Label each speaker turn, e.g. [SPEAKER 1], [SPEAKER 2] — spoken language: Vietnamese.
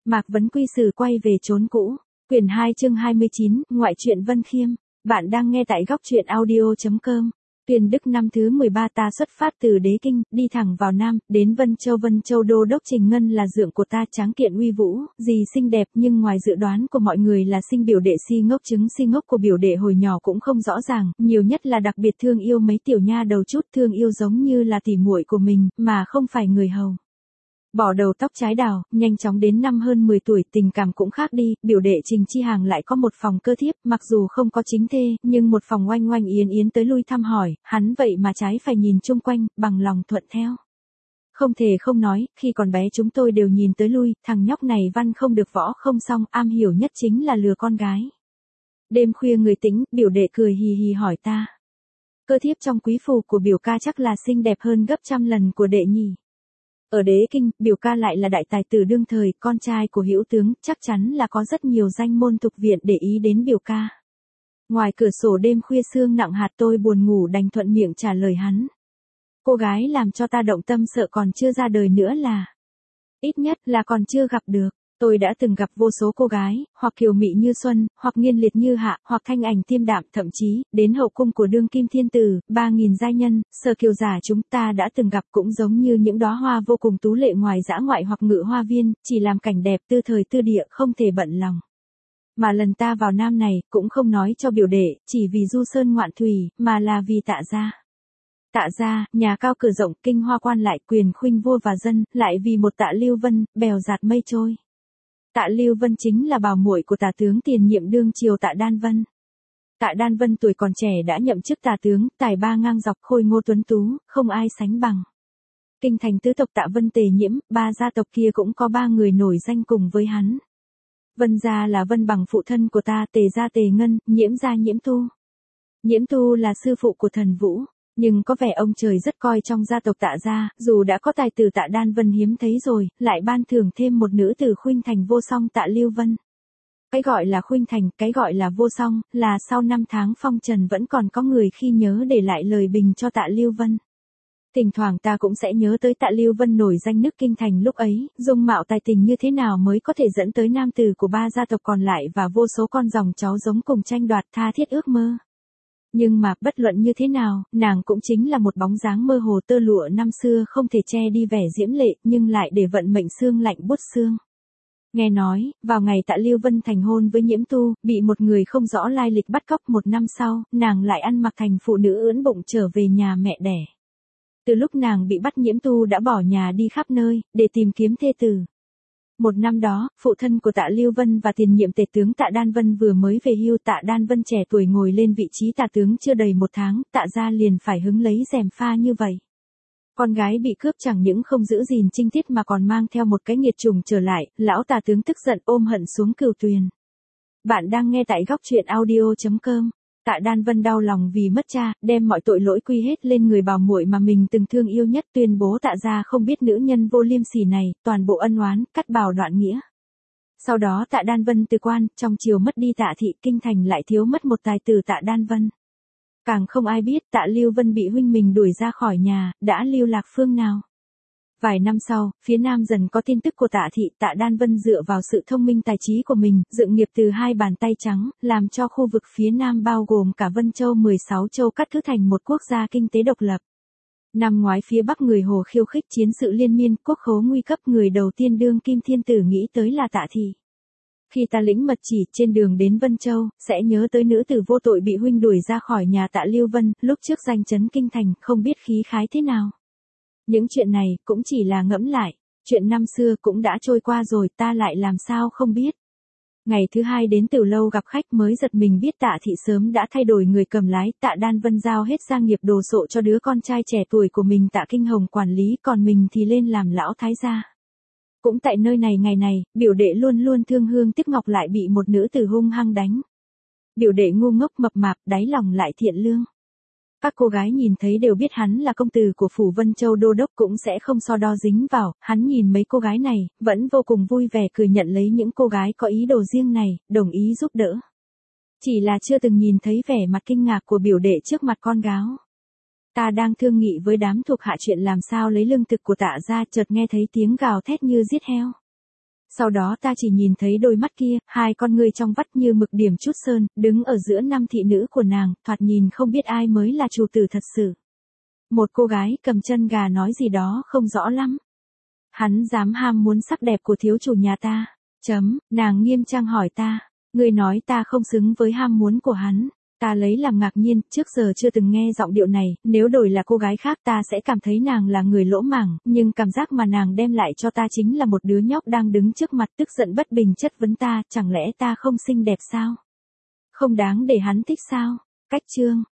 [SPEAKER 1] Mạc Vấn Quy Sử quay về chốn cũ. Quyển 2 chương 29, Ngoại truyện Vân Khiêm. Bạn đang nghe tại góc truyện audio.com. Tuyền Đức năm thứ 13 ta xuất phát từ Đế Kinh, đi thẳng vào Nam, đến Vân Châu. Vân Châu đô đốc Trình Ngân là dượng của ta, tráng kiện uy vũ, gì xinh đẹp, nhưng ngoài dự đoán của mọi người là sinh biểu đệ si ngốc. Chứng si ngốc của biểu đệ hồi nhỏ cũng không rõ ràng, nhiều nhất là đặc biệt thương yêu mấy tiểu nha đầu chút, thương yêu giống như là tỉ muội của mình, mà không phải người hầu. Bỏ đầu tóc trái đào, nhanh chóng đến năm hơn 10 tuổi, tình cảm cũng khác đi, biểu đệ Trình Chi Hàng lại có một phòng cơ thiếp, mặc dù không có chính thê, nhưng một phòng oanh oanh yến yến tới lui thăm hỏi, hắn vậy mà trái phải nhìn chung quanh, bằng lòng thuận theo. Không thể không nói, khi còn bé chúng tôi đều nhìn tới lui, thằng nhóc này văn không được võ không xong, am hiểu nhất chính là lừa con gái. Đêm khuya người tĩnh, biểu đệ cười hì hì hỏi ta. Cơ thiếp trong quý phủ của biểu ca chắc là xinh đẹp hơn gấp trăm lần của đệ nhỉ. Ở Đế Kinh, biểu ca lại là đại tài tử đương thời, con trai của hữu tướng, chắc chắn là có rất nhiều danh môn tục viện để ý đến biểu ca. Ngoài cửa sổ đêm khuya sương nặng hạt, tôi buồn ngủ đành thuận miệng trả lời hắn. Cô gái làm cho ta động tâm sợ còn chưa ra đời nữa là. Ít nhất là còn chưa gặp được. Tôi đã từng gặp vô số cô gái, hoặc kiều mị như xuân, hoặc nghiên liệt như hạ, hoặc thanh ảnh tiêm đạm, thậm chí, đến hậu cung của đương kim thiên tử, 3.000 giai nhân, sở kiều giả chúng ta đã từng gặp cũng giống như những đóa hoa vô cùng tú lệ ngoài dã ngoại hoặc ngự hoa viên, chỉ làm cảnh đẹp tư thời tư địa không thể bận lòng. Mà lần ta vào Nam này, cũng không nói cho biểu đệ, chỉ vì du sơn ngoạn thủy, mà là vì Tạ gia. Tạ gia, nhà cao cửa rộng, kinh hoa quan lại, quyền khuynh vua và dân, lại vì một Tạ Lưu Vân, bèo dạt mây trôi. Tạ Lưu Vân chính là bảo muội của Tả tướng tiền nhiệm đương triều Tạ Đan Vân. Tạ Đan Vân tuổi còn trẻ đã nhậm chức Tả tướng, tài ba ngang dọc, khôi ngô tuấn tú, không ai sánh bằng. Kinh thành tứ tộc Tạ Vân Tề Nhiễm, ba gia tộc kia cũng có ba người nổi danh cùng với hắn. Vân gia là Vân Bằng phụ thân của ta, Tề gia Tề Ngân, Nhiễm gia Nhiễm Tu. Nhiễm Tu là sư phụ của Thần Vũ. Nhưng có vẻ ông trời rất coi trong gia tộc Tạ gia, dù đã có tài tử Tạ Đan Vân hiếm thấy rồi, lại ban thưởng thêm một nữ tử khuynh thành vô song Tạ Lưu Vân. Cái gọi là khuynh thành, cái gọi là vô song, là sau 5 tháng phong trần vẫn còn có người khi nhớ để lại lời bình cho Tạ Lưu Vân. Thỉnh thoảng ta cũng sẽ nhớ tới Tạ Lưu Vân nổi danh nước kinh thành lúc ấy, dung mạo tài tình như thế nào mới có thể dẫn tới nam tử của ba gia tộc còn lại và vô số con dòng cháu giống cùng tranh đoạt tha thiết ước mơ. Nhưng mà, bất luận như thế nào, nàng cũng chính là một bóng dáng mơ hồ tơ lụa năm xưa không thể che đi vẻ diễm lệ, nhưng lại để vận mệnh xương lạnh buốt xương. Nghe nói, vào ngày Tạ Lưu Vân thành hôn với Nhiễm Tu, bị một người không rõ lai lịch bắt cóc, 1 năm sau, nàng lại ăn mặc thành phụ nữ ưỡn bụng trở về nhà mẹ đẻ. Từ lúc nàng bị bắt, Nhiễm Tu đã bỏ nhà đi khắp nơi, để tìm kiếm thê tử. Một năm đó, phụ thân của Tạ Lưu Vân và tiền nhiệm tể tướng Tạ Đan Vân vừa mới về hưu. Tạ Đan Vân trẻ tuổi ngồi lên vị trí tả tướng chưa đầy 1 tháng, Tạ gia liền phải hứng lấy gièm pha như vậy. Con gái bị cướp chẳng những không giữ gìn trinh tiết mà còn mang theo một cái nghiệt trùng trở lại, lão tả tướng tức giận ôm hận xuống cửu tuyền. Bạn đang nghe tại góc truyện audio.com. Tạ Đan Vân đau lòng vì mất cha, đem mọi tội lỗi quy hết lên người bảo muội mà mình từng thương yêu nhất, tuyên bố Tạ gia không biết nữ nhân vô liêm sỉ này, toàn bộ ân oán, cắt bào đoạn nghĩa. Sau đó Tạ Đan Vân từ quan, trong chiều mất đi Tạ thị, kinh thành lại thiếu mất một tài tử Tạ Đan Vân. Càng không ai biết Tạ Lưu Vân bị huynh mình đuổi ra khỏi nhà, đã lưu lạc phương nào. Vài năm sau, phía Nam dần có tin tức của Tạ thị. Tạ Đan Vân dựa vào sự thông minh tài trí của mình, dựng nghiệp từ 2 bàn tay trắng, làm cho khu vực phía Nam bao gồm cả Vân Châu 16 châu cắt cứ thành một quốc gia kinh tế độc lập. Năm ngoái phía Bắc người Hồ khiêu khích chiến sự liên miên, quốc khố nguy cấp, người đầu tiên đương kim thiên tử nghĩ tới là Tạ thị. Khi ta lĩnh mật chỉ trên đường đến Vân Châu, sẽ nhớ tới nữ tử vô tội bị huynh đuổi ra khỏi nhà Tạ Lưu Vân, lúc trước danh chấn kinh thành, không biết khí khái thế nào. Những chuyện này, cũng chỉ là ngẫm lại, chuyện năm xưa cũng đã trôi qua rồi, ta lại làm sao không biết. Ngày thứ 2 đến Từ Lâu gặp khách mới giật mình biết Tạ thị sớm đã thay đổi người cầm lái. Tạ Đan Vân giao hết gia nghiệp đồ sộ cho đứa con trai trẻ tuổi của mình Tạ Kinh Hồng quản lý, còn mình thì lên làm lão thái gia. Cũng tại nơi này ngày này, biểu đệ luôn luôn thương hương tiếc ngọc lại bị một nữ tử hung hăng đánh. Biểu đệ ngu ngốc mập mạp, đáy lòng lại thiện lương. Các cô gái nhìn thấy đều biết hắn là công tử của phủ Vân Châu đô đốc, cũng sẽ không so đo dính vào. Hắn nhìn mấy cô gái này, vẫn vô cùng vui vẻ cười nhận lấy những cô gái có ý đồ riêng này, đồng ý giúp đỡ. Chỉ là chưa từng nhìn thấy vẻ mặt kinh ngạc của biểu đệ trước mặt con gái. Ta đang thương nghị với đám thuộc hạ chuyện làm sao lấy lương thực của Tạ gia, chợt nghe thấy tiếng gào thét như giết heo. Sau đó ta chỉ nhìn thấy đôi mắt kia, hai con ngươi trong vắt như mực điểm chút sơn, đứng ở giữa năm thị nữ của nàng, thoạt nhìn không biết ai mới là chủ tử thật sự. Một cô gái cầm chân gà nói gì đó không rõ lắm. Hắn dám ham muốn sắc đẹp của thiếu chủ nhà ta. Nàng nghiêm trang hỏi ta. Ngươi nói ta không xứng với ham muốn của hắn. Ta lấy làm ngạc nhiên, trước giờ chưa từng nghe giọng điệu này, nếu đổi là cô gái khác ta sẽ cảm thấy nàng là người lỗ mãng, nhưng cảm giác mà nàng đem lại cho ta chính là một đứa nhóc đang đứng trước mặt tức giận bất bình chất vấn ta, chẳng lẽ ta không xinh đẹp sao? Không đáng để hắn thích sao? Cách chương